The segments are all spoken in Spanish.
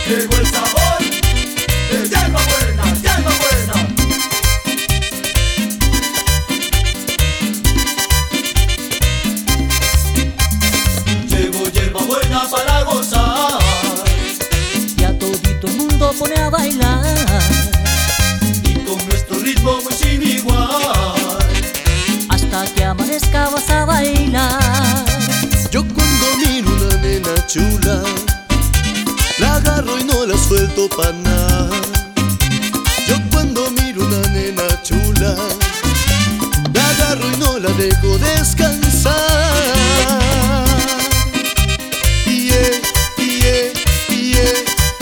Llegó el sabor de hierba buena, hierba buena. Llegó hierba buena para gozar. Ya todito el mundo pone a bailar. Y con nuestro ritmo muy sin igual. Hasta que amanezca vas a bailar. Yo cuando miro una nena chula, la agarro y no la suelto pa' nada. Yo cuando miro una nena chula, la agarro y no la dejo descansar. Yeah, yeah, yeah.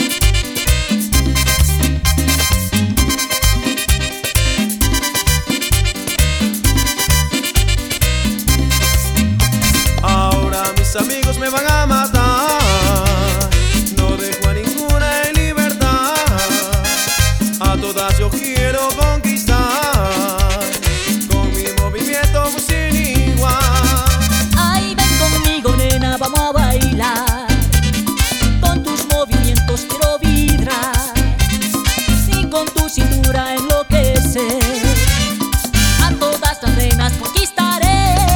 Ahora mis amigos me van a matar. No dejo a ninguna en libertad. A todas yo quiero conquistar. Con mi movimiento muy sin igual. Ay, ven conmigo, nena, vamos a bailar. Con tus movimientos quiero vibrar. Y con tu cintura enloquecer. A todas las nenas conquistaré.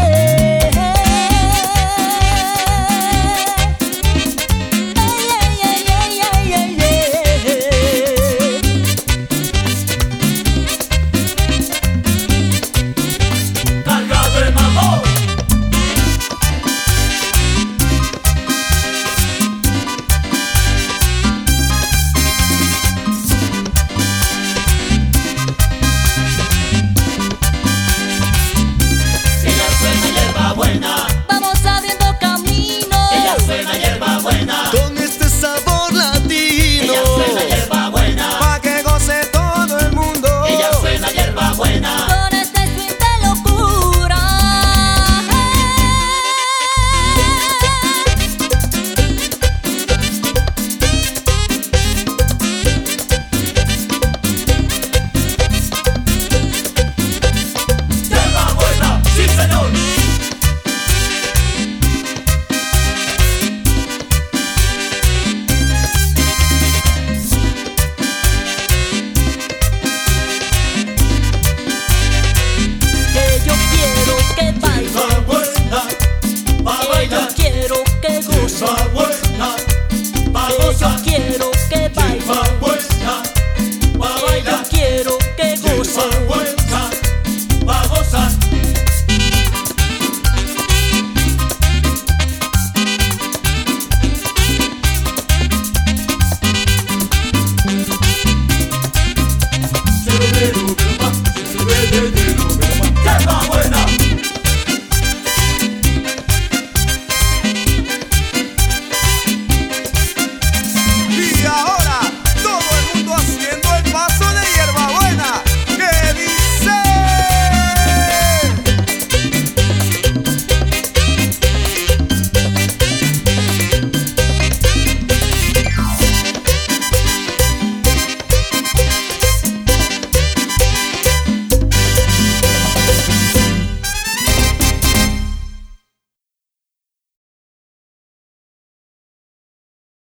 Cargado el mambo. Ella suena hierba buena. Vamos abriendo camino. Ella suena hierba buena. Con este sabor latino. Ella suena hierba buena. Pa' que goce todo el mundo. Ella suena hierba buena. Con este swing de locura. Hierba buena, sí señor. Que yo quiero que baile. Hierba buena, pa' Que yo bailar. quiero que goce. Hierba buena.